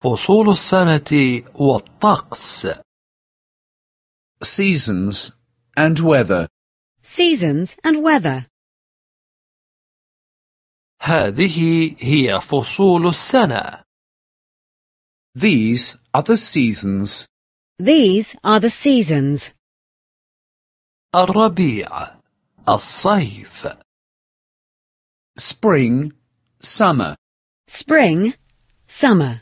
فصول السنة والطقس. Seasons and weather. Seasons and weather. هذه هي فصول السنة. These are the seasons. These are the seasons. الربيع، الصيف. Spring, summer. Spring, summer.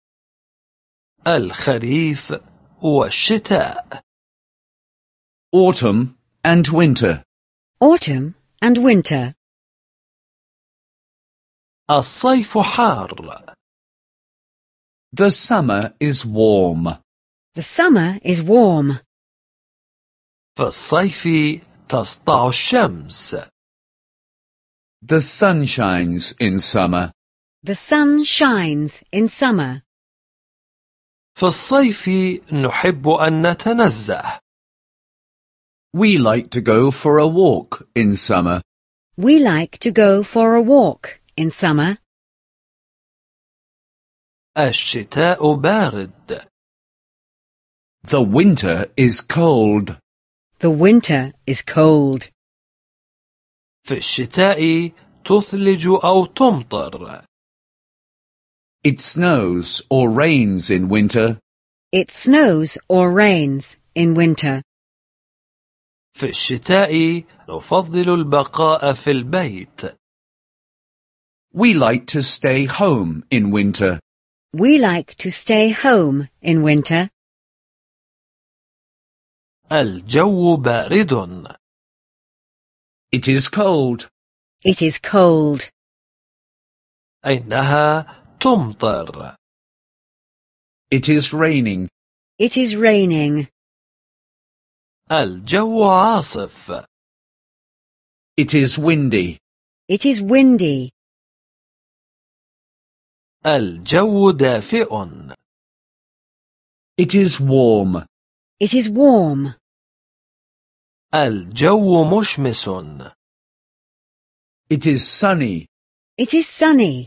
الخريف والشتاء. Autumn and winter. Autumn and winter. الصيف حار. The summer is warm. The summer is warm. في الصيف تسطع الشمس. The sun shines in summer. The sun shines in summer. في الصيف نحب أن نتنزه. We like to go for a walk in summer. We like to go for a walk in summer. الشتاء بارد. The winter is cold. The winter is cold. في الشتاء تثلج أو تمطر. It snows or rains in winter. It snows or rains in winter. في الشتاء نفضل البقاء في البيت. We like to stay home in winter. We like to stay home in winter. الجو بارد. It is cold. It is cold. إنها تمطر. It is raining. It is raining. الجو عاصف. It is windy. It is windy. الجو دافئ. It is warm. It is warm. الجو مشمس. It is sunny. It is sunny.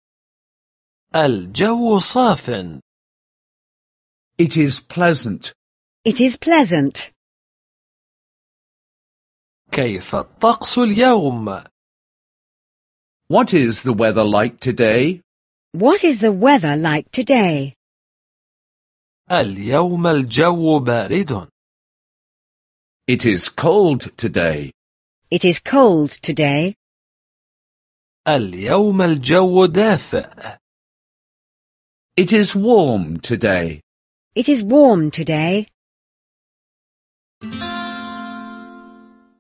الجو صاف. It is pleasant. It is pleasant. كيف الطقس اليوم؟ What is the weather like today? What is the weather like today? اليوم الجو بارد. It is cold today. It is cold today. اليوم الجو دافئ. It is warm today. It is warm today.